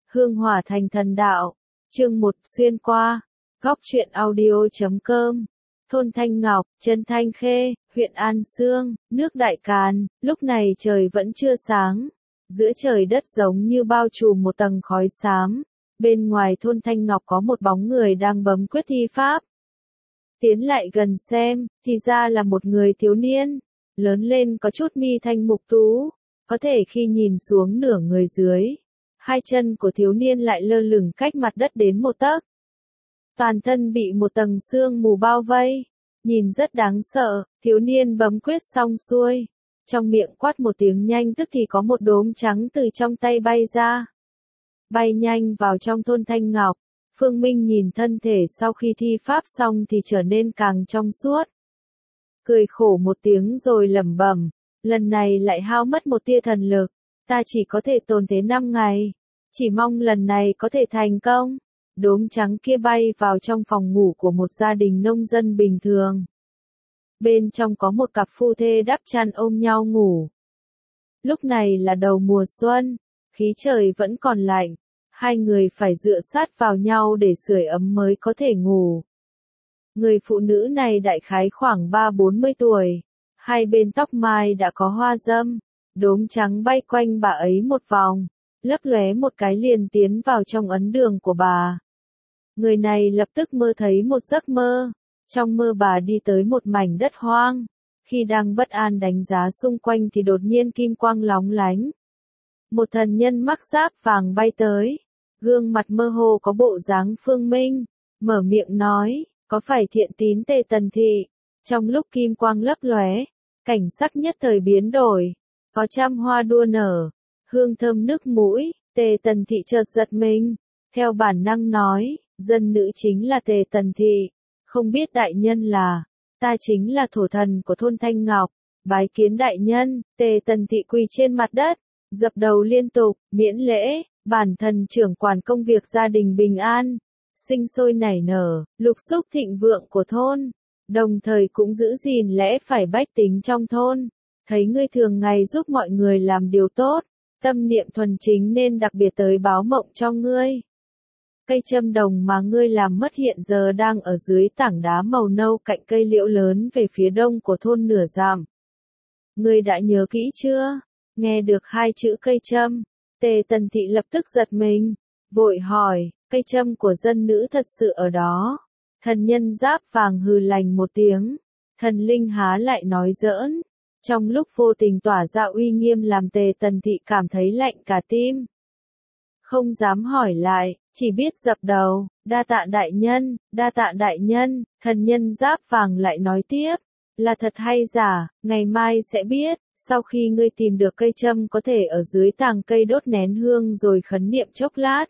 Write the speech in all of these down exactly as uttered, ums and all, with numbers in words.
Hương hỏa thành thần đạo. Chương một xuyên qua. Góc truyện audio.com. Thôn Thanh Ngọc, Trấn Thanh Khê, huyện An Xương, nước Đại Càn, lúc này trời vẫn chưa sáng. Giữa trời đất giống như bao trùm một tầng khói xám. Bên ngoài thôn Thanh Ngọc có một bóng người đang bấm quyết thi pháp. Tiến lại gần xem, thì ra là một người thiếu niên. Lớn lên có chút mi thanh mục tú. Có thể khi nhìn xuống nửa người dưới. Hai chân của thiếu niên lại lơ lửng cách mặt đất đến một tấc. Toàn thân bị một tầng sương mù bao vây. Nhìn rất đáng sợ, thiếu niên bấm quyết xong xuôi. Trong miệng quát một tiếng nhanh tức thì có một đốm trắng từ trong tay bay ra. Bay nhanh vào trong thôn Thanh Ngọc. Phương Minh nhìn thân thể sau khi thi pháp xong thì trở nên càng trong suốt. Cười khổ một tiếng rồi lẩm bẩm, lần này lại hao mất một tia thần lực, ta chỉ có thể tồn thế năm ngày, chỉ mong lần này có thể thành công. Đốm trắng kia bay vào trong phòng ngủ của một gia đình nông dân bình thường. Bên trong có một cặp phu thê đắp chăn ôm nhau ngủ. Lúc này là đầu mùa xuân, khí trời vẫn còn lạnh, hai người phải dựa sát vào nhau để sưởi ấm mới có thể ngủ. Người phụ nữ này đại khái khoảng ba bốn mươi tuổi, hai bên tóc mai đã có hoa râm, đốm trắng bay quanh bà ấy một vòng, lấp lóe một cái liền tiến vào trong ấn đường của bà. Người này lập tức mơ thấy một giấc mơ, trong mơ bà đi tới một mảnh đất hoang, khi đang bất an đánh giá xung quanh thì đột nhiên kim quang lóng lánh. Một thần nhân mắc giáp vàng bay tới, gương mặt mơ hồ có bộ dáng Phương Minh, mở miệng nói, có phải Thiện Tín Tề Tần Thị? Trong lúc kim quang lấp lóe, cảnh sắc nhất thời biến đổi, có trăm hoa đua nở, hương thơm nức mũi, Tề Tần Thị chợt giật mình, theo bản năng nói, dân nữ chính là Tề Tần Thị, không biết đại nhân là, ta chính là thổ thần của thôn Thanh Ngọc, bái kiến đại nhân. Tề Tần Thị quỳ trên mặt đất, dập đầu liên tục, miễn lễ, bản thần trưởng quản công việc gia đình bình an, sinh sôi nảy nở, lục xúc thịnh vượng của thôn, đồng thời cũng giữ gìn lẽ phải bách tính trong thôn. Thấy ngươi thường ngày giúp mọi người làm điều tốt, tâm niệm thuần chính nên đặc biệt tới báo mộng cho ngươi. Cây châm đồng mà ngươi làm mất hiện giờ đang ở dưới tảng đá màu nâu cạnh cây liễu lớn về phía đông của thôn nửa dặm. Ngươi đã nhớ kỹ chưa? Nghe được hai chữ cây châm, Tề Tần Thị lập tức giật mình, vội hỏi, cây châm của dân nữ thật sự ở đó. Thần nhân giáp vàng hừ lành một tiếng, thần linh há lại nói giỡn. Trong lúc vô tình tỏa ra uy nghiêm làm Tề Tần Thị cảm thấy lạnh cả tim. Không dám hỏi lại, chỉ biết dập đầu, đa tạ đại nhân, đa tạ đại nhân. Thần nhân giáp vàng lại nói tiếp, là thật hay giả, ngày mai sẽ biết. Sau khi ngươi tìm được cây châm có thể ở dưới tàng cây đốt nén hương rồi khấn niệm chốc lát.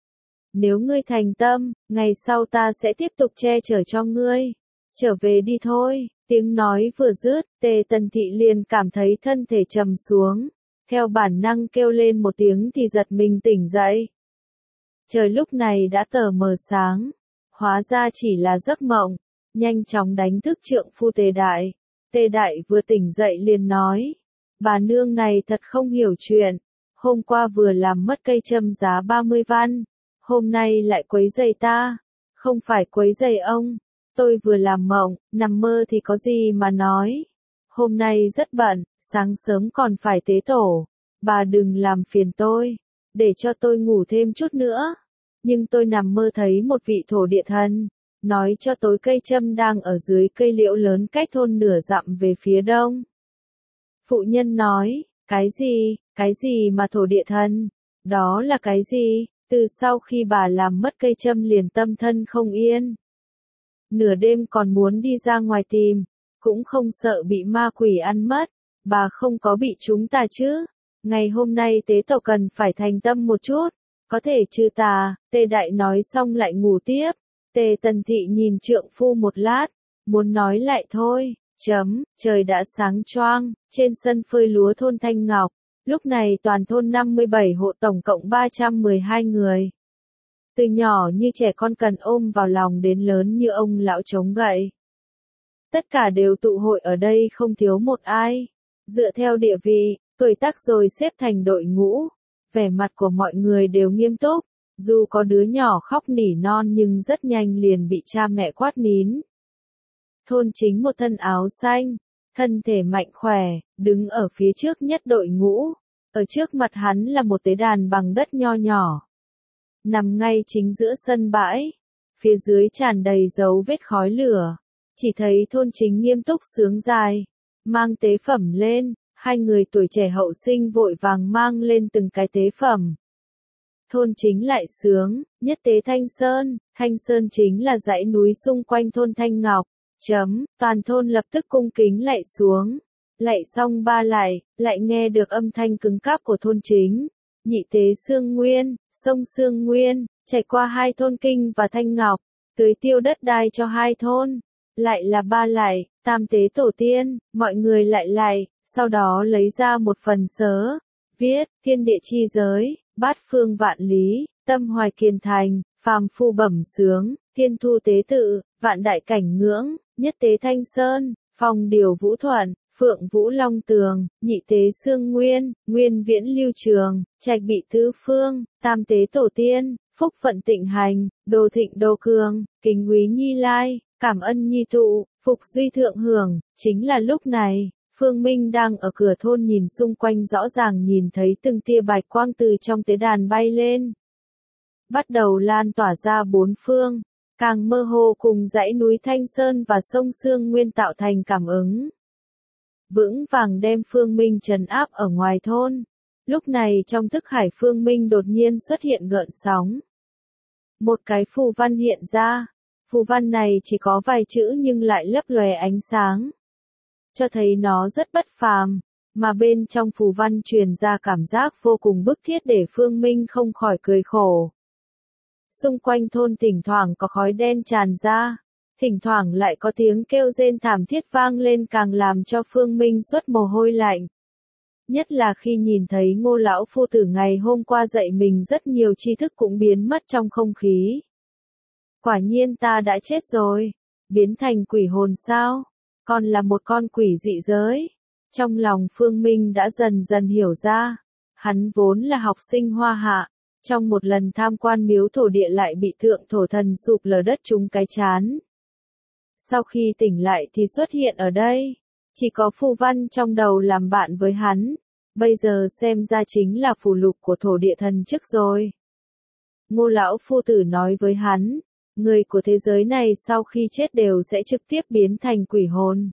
Nếu ngươi thành tâm, ngày sau ta sẽ tiếp tục che chở cho ngươi. Trở về đi thôi. Tiếng nói vừa dứt, Tề Tần Thị liền cảm thấy thân thể trầm xuống. Theo bản năng kêu lên một tiếng thì giật mình tỉnh dậy. Trời lúc này đã tờ mờ sáng. Hóa ra chỉ là giấc mộng. Nhanh chóng đánh thức trượng phu Tề Đại. Tề Đại vừa tỉnh dậy liền nói. Bà nương này thật không hiểu chuyện. Hôm qua vừa làm mất cây châm giá ba mươi văn. Hôm nay lại quấy rầy ta. Không phải quấy rầy ông. Tôi vừa làm mộng, nằm mơ thì có gì mà nói. Hôm nay rất bận, sáng sớm còn phải tế tổ. Bà đừng làm phiền tôi. Để cho tôi ngủ thêm chút nữa. Nhưng tôi nằm mơ thấy một vị thổ địa thần. Nói cho tôi cây châm đang ở dưới cây liễu lớn cách thôn nửa dặm về phía đông. Phụ nhân nói, cái gì, cái gì mà thổ địa thần? Đó là cái gì? Từ sau khi bà làm mất cây châm liền tâm thân không yên. Nửa đêm còn muốn đi ra ngoài tìm, cũng không sợ bị ma quỷ ăn mất, bà không có bị chúng ta chứ. Ngày hôm nay tế tổ cần phải thành tâm một chút, có thể trừ tà. Tề Đại nói xong lại ngủ tiếp. Tề Tần Thị nhìn trượng phu một lát, muốn nói lại thôi, chấm, trời đã sáng choang, trên sân phơi lúa thôn Thanh Ngọc, lúc này toàn thôn năm mươi bảy hộ tổng cộng ba trăm mười hai người. Từ nhỏ như trẻ con cần ôm vào lòng đến lớn như ông lão chống gậy. Tất cả đều tụ hội ở đây không thiếu một ai. Dựa theo địa vị, tuổi tác rồi xếp thành đội ngũ. Vẻ mặt của mọi người đều nghiêm túc, Dù có đứa nhỏ khóc nỉ non nhưng rất nhanh liền bị cha mẹ quát nín. Thôn Chính một thân áo xanh, thân thể mạnh khỏe, đứng ở phía trước nhất đội ngũ. Ở trước mặt hắn là một tế đàn bằng đất nho nhỏ. Nằm ngay chính giữa sân bãi. Phía dưới tràn đầy dấu vết khói lửa. Chỉ thấy Thôn Chính nghiêm túc sướng dài. Mang tế phẩm lên, hai người tuổi trẻ hậu sinh vội vàng mang lên từng cái tế phẩm. Thôn Chính lại sướng, nhất tế Thanh Sơn. Thanh Sơn chính là dãy núi xung quanh thôn Thanh Ngọc. Chấm, toàn thôn lập tức cung kính lạy xuống. Lạy xong ba lạy, lại nghe được âm thanh cứng cáp của Thôn Chính. Nhị tế Sương Nguyên, sông Sương Nguyên, chảy qua hai thôn Kinh và Thanh Ngọc, tưới tiêu đất đai cho hai thôn. Lại là ba lạy, tam tế tổ tiên, mọi người lại lạy, sau đó lấy ra một phần sớ. Viết, thiên địa chi giới, bát phương vạn lý, tâm hoài kiên thành, phàm phu bẩm sướng, thiên thu tế tự, vạn đại cảnh ngưỡng, nhất tế Thanh Sơn, phong điều vũ thuận, phượng vũ long tường, nhị tế Sương Nguyên, nguyên viễn lưu trường, trạch bị tứ phương, tam tế tổ tiên, phúc phận tịnh hành, đồ thịnh đồ cường, kính quý nhi lai, cảm ân nhi tụ, phục duy thượng hưởng. Chính là lúc này, Phương Minh đang ở cửa thôn nhìn xung quanh rõ ràng nhìn thấy từng tia bạch quang từ trong tế đàn bay lên. Bắt đầu lan tỏa ra bốn phương, càng mơ hồ cùng dãy núi Thanh Sơn và sông Sương Nguyên tạo thành cảm ứng. Vững vàng đem Phương Minh trấn áp ở ngoài thôn. Lúc này trong thức hải Phương Minh đột nhiên xuất hiện gợn sóng. Một cái phù văn hiện ra. Phù văn này chỉ có vài chữ nhưng lại lấp lóe ánh sáng. Cho thấy nó rất bất phàm, mà bên trong phù văn truyền ra cảm giác vô cùng bức thiết để Phương Minh không khỏi cười khổ. Xung quanh thôn thỉnh thoảng có khói đen tràn ra, thỉnh thoảng lại có tiếng kêu rên thảm thiết vang lên càng làm cho Phương Minh xuất mồ hôi lạnh. Nhất là khi nhìn thấy Ngô lão phu tử ngày hôm qua dạy mình rất nhiều tri thức cũng biến mất trong không khí. Quả nhiên ta đã chết rồi, biến thành quỷ hồn sao, còn là một con quỷ dị giới. Trong lòng Phương Minh đã dần dần hiểu ra, hắn vốn là học sinh Hoa Hạ, trong một lần tham quan miếu thổ địa lại bị thượng thổ thần sụp lở đất trúng cái chán. Sau khi tỉnh lại thì xuất hiện ở đây, chỉ có phù văn trong đầu làm bạn với hắn, bây giờ xem ra chính là phù lục của thổ địa thần chức rồi. Ngô lão phu tử nói với hắn, người của thế giới này sau khi chết đều sẽ trực tiếp biến thành quỷ hồn.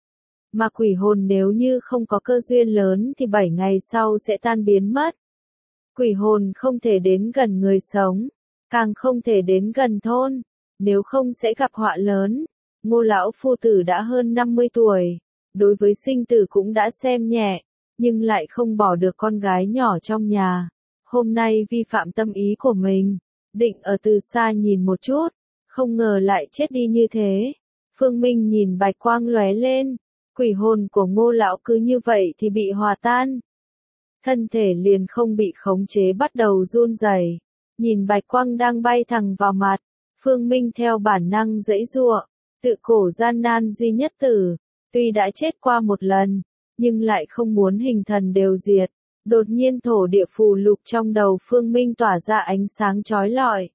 Mà quỷ hồn nếu như không có cơ duyên lớn thì bảy ngày sau sẽ tan biến mất. Quỷ hồn không thể đến gần người sống, càng không thể đến gần thôn, nếu không sẽ gặp họa lớn. Ngô lão phu tử đã hơn năm mươi tuổi, đối với sinh tử cũng đã xem nhẹ, nhưng lại không bỏ được con gái nhỏ trong nhà. Hôm nay vi phạm tâm ý của mình, định ở từ xa nhìn một chút, không ngờ lại chết đi như thế. Phương Minh nhìn bạch quang lóe lên, quỷ hồn của Ngô lão cứ như vậy thì bị hòa tan. Thân thể liền không bị khống chế bắt đầu run rẩy. Nhìn bạch quang đang bay thẳng vào mặt, Phương Minh theo bản năng giãy giụa, tự cổ gian nan duy nhất tử, tuy đã chết qua một lần, nhưng lại không muốn hình thần đều diệt. Đột nhiên thổ địa phù lục trong đầu Phương Minh tỏa ra ánh sáng chói lọi,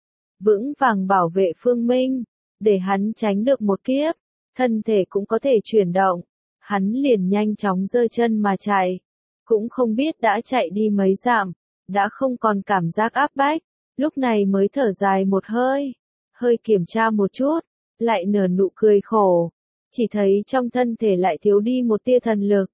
vững vàng bảo vệ Phương Minh, để hắn tránh được một kiếp, thân thể cũng có thể chuyển động. Hắn liền nhanh chóng giơ chân mà chạy, cũng không biết đã chạy đi mấy dặm, đã không còn cảm giác áp bách, lúc này mới thở dài một hơi, hơi kiểm tra một chút, lại nở nụ cười khổ, chỉ thấy trong thân thể lại thiếu đi một tia thần lực.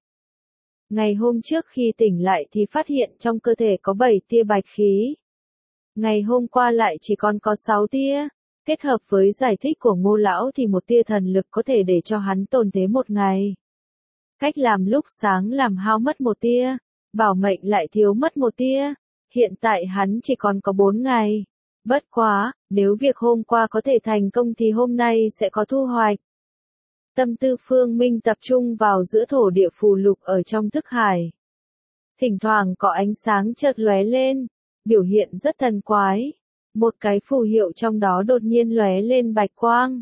Ngày hôm trước khi tỉnh lại thì phát hiện trong cơ thể có bảy tia bạch khí. Ngày hôm qua lại chỉ còn có sáu tia, kết hợp với giải thích của Ngô lão thì một tia thần lực có thể để cho hắn tồn thế một ngày. Cách làm lúc sáng làm hao mất một tia, bảo mệnh lại thiếu mất một tia, hiện tại hắn chỉ còn có bốn ngày. Bất quá, nếu việc hôm qua có thể thành công thì hôm nay sẽ có thu hoạch. Tâm tư Phương Minh tập trung vào giữa thổ địa phù lục ở trong thức hải. Thỉnh thoảng có ánh sáng chợt lóe lên, biểu hiện rất thần quái. Một cái phù hiệu trong đó đột nhiên lóe lên bạch quang.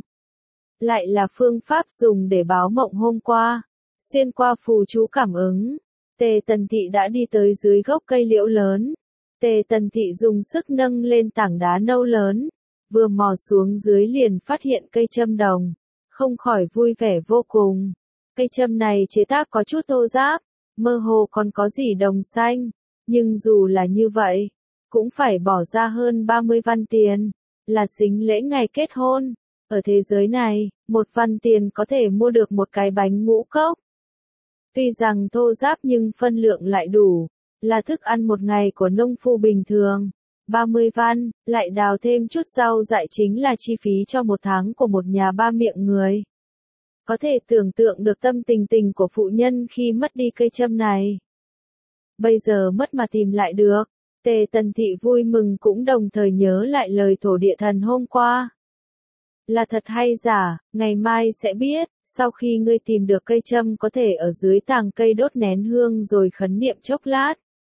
Lại là phương pháp dùng để báo mộng hôm qua. Xuyên qua phù chú cảm ứng, Tề Tần Thị đã đi tới dưới gốc cây liễu lớn. Tề Tần Thị dùng sức nâng lên tảng đá nâu lớn, vừa mò xuống dưới liền phát hiện cây châm đồng, không khỏi vui vẻ vô cùng. Cây châm này chế tác có chút thô ráp, mơ hồ còn có gì đồng xanh, nhưng dù là như vậy, cũng phải bỏ ra hơn ba mươi văn tiền, là sính lễ ngày kết hôn. Ở thế giới này, một văn tiền có thể mua được một cái bánh ngũ cốc. Tuy rằng thô ráp nhưng phân lượng lại đủ, là thức ăn một ngày của nông phu bình thường. ba mươi văn, lại đào thêm chút rau dại chính là chi phí cho một tháng của một nhà ba miệng người. Có thể tưởng tượng được tâm tình tình của phụ nhân khi mất đi cây châm này. Bây giờ mất mà tìm lại được, Tề Tần Thị vui mừng cũng đồng thời nhớ lại lời thổ địa thần hôm qua. Là thật hay giả, ngày mai sẽ biết, sau khi ngươi tìm được cây châm có thể ở dưới tàng cây đốt nén hương rồi khấn niệm chốc lát.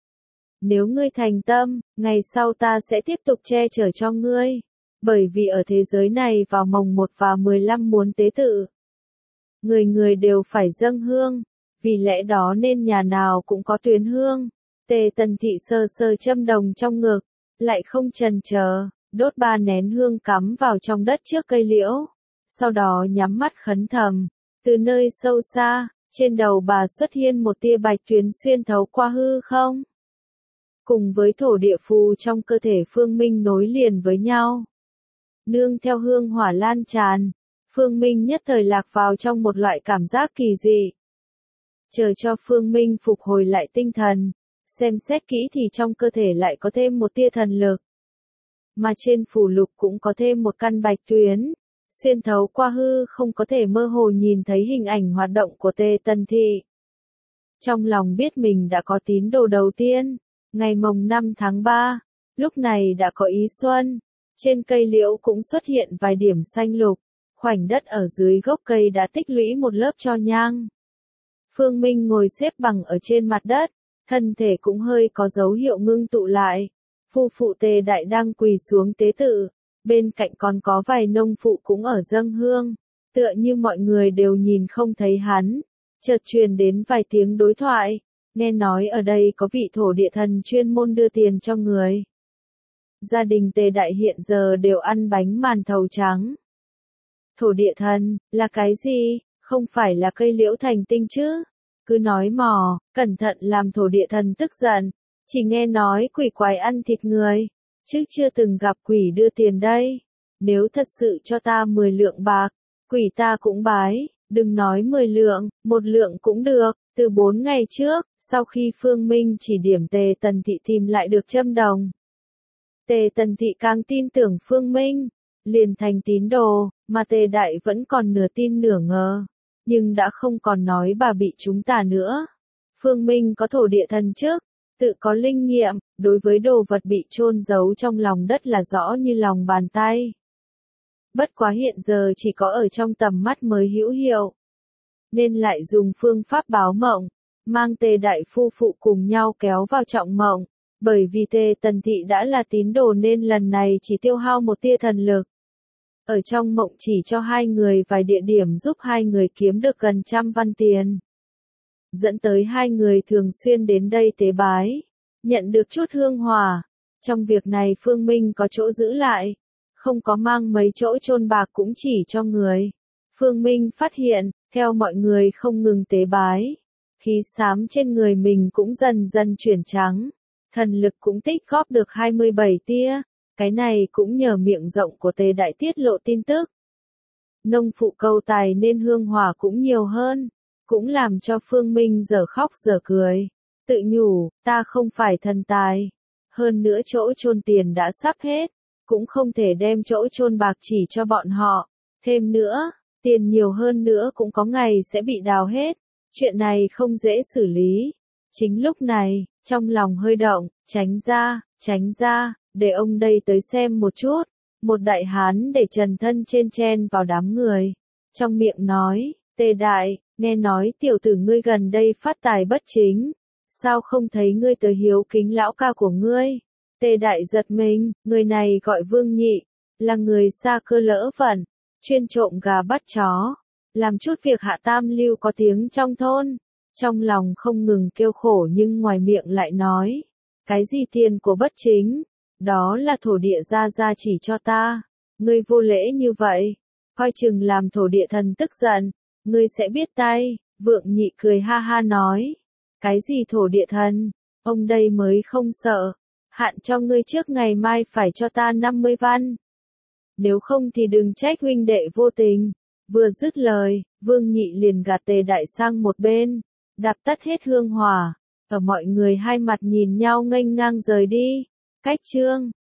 Nếu ngươi thành tâm, ngày sau ta sẽ tiếp tục che chở cho ngươi, bởi vì ở thế giới này vào mồng một và mười lăm muốn tế tự. Người người đều phải dâng hương, vì lẽ đó nên nhà nào cũng có tuyến hương. Tề Tần Thị sờ sờ châm đồng trong ngực, lại không chần chờ, đốt ba nén hương cắm vào trong đất trước cây liễu, sau đó nhắm mắt khấn thầm. Từ nơi sâu xa, trên đầu bà xuất hiện một tia bạch tuyến xuyên thấu qua hư không. Cùng với thổ địa phù trong cơ thể Phương Minh nối liền với nhau. Nương theo hương hỏa lan tràn, Phương Minh nhất thời lạc vào trong một loại cảm giác kỳ dị. Chờ cho Phương Minh phục hồi lại tinh thần, xem xét kỹ thì trong cơ thể lại có thêm một tia thần lực. Mà trên phù lục cũng có thêm một căn bạch tuyến, xuyên thấu qua hư không có thể mơ hồ nhìn thấy hình ảnh hoạt động của Tề Tần Thị. Trong lòng biết mình đã có tín đồ đầu tiên, ngày mồng năm tháng ba, lúc này đã có ý xuân, trên cây liễu cũng xuất hiện vài điểm xanh lục, khoảnh đất ở dưới gốc cây đã tích lũy một lớp tro nhang. Phương Minh ngồi xếp bằng ở trên mặt đất, thân thể cũng hơi có dấu hiệu ngưng tụ lại. Phu phụ Tề Đại đang quỳ xuống tế tự, bên cạnh còn có vài nông phụ cũng ở dâng hương, tựa như mọi người đều nhìn không thấy hắn. Chợt truyền đến vài tiếng đối thoại, nghe nói ở đây có vị thổ địa thần chuyên môn đưa tiền cho người. Gia đình Tề Đại hiện giờ đều ăn bánh màn thầu trắng. Thổ địa thần, là cái gì? Không phải là cây liễu thành tinh chứ? Cứ nói mò, cẩn thận làm thổ địa thần tức giận. Chỉ nghe nói quỷ quái ăn thịt người, chứ chưa từng gặp quỷ đưa tiền đây. Nếu thật sự cho ta mười lượng bạc, quỷ ta cũng bái, đừng nói mười lượng, một lượng cũng được. Từ bốn ngày trước, sau khi Phương Minh chỉ điểm Tề Tần Thị tìm lại được châm đồng, Tề Tần Thị càng tin tưởng Phương Minh, liền thành tín đồ, mà Tề Đại vẫn còn nửa tin nửa ngờ, nhưng đã không còn nói bà bị chúng ta nữa. Phương Minh có thổ địa thần trước, tự có linh nghiệm, đối với đồ vật bị chôn giấu trong lòng đất là rõ như lòng bàn tay. Bất quá hiện giờ chỉ có ở trong tầm mắt mới hữu hiệu, nên lại dùng phương pháp báo mộng, mang Tề Đại phu phụ cùng nhau kéo vào trọng mộng, bởi vì Tề Tần Thị đã là tín đồ nên lần này chỉ tiêu hao một tia thần lực. Ở trong mộng chỉ cho hai người vài địa điểm giúp hai người kiếm được gần trăm văn tiền. Dẫn tới hai người thường xuyên đến đây tế bái, nhận được chút hương hỏa. Trong việc này Phương Minh có chỗ giữ lại, không có mang mấy chỗ chôn bạc cũng chỉ cho người. Phương Minh phát hiện, theo mọi người không ngừng tế bái, khí xám trên người mình cũng dần dần chuyển trắng, thần lực cũng tích góp được hai mươi bảy tia, cái này cũng nhờ miệng rộng của Tề Đại tiết lộ tin tức. Nông phụ cầu tài nên hương hỏa cũng nhiều hơn, cũng làm cho Phương Minh giờ khóc giờ cười, tự nhủ, ta không phải thần tài, hơn nữa chỗ chôn tiền đã sắp hết, cũng không thể đem chỗ chôn bạc chỉ cho bọn họ, thêm nữa, tiền nhiều hơn nữa cũng có ngày sẽ bị đào hết, chuyện này không dễ xử lý. Chính lúc này, trong lòng hơi động, tránh ra, tránh ra, để ông đây tới xem một chút. Một đại hán để trần thân trên chen vào đám người, trong miệng nói, Tề Đại, nghe nói tiểu tử ngươi gần đây phát tài bất chính, sao không thấy ngươi tới hiếu kính lão ca của ngươi? Tề Đại giật mình, người này gọi Vương Nhị, là người xa cơ lỡ vận, chuyên trộm gà bắt chó, làm chút việc hạ tam lưu có tiếng trong thôn. Trong lòng không ngừng kêu khổ nhưng ngoài miệng lại nói, Cái gì tiền của bất chính? Đó là thổ địa gia gia chỉ cho ta. Ngươi vô lễ như vậy, coi chừng làm thổ địa thần tức giận, ngươi sẽ biết tay. Vượng Nhị cười ha ha nói. Cái gì thổ địa thần? Ông đây mới không sợ. Hạn cho ngươi trước ngày mai phải cho ta năm mươi văn. Nếu không thì đừng trách huynh đệ vô tình. Vừa dứt lời, Vương Nhị liền gạt Tề Đại sang một bên, đạp tắt hết hương hỏa. Ở mọi người hai mặt nhìn nhau nghênh ngang rời đi. Cách chương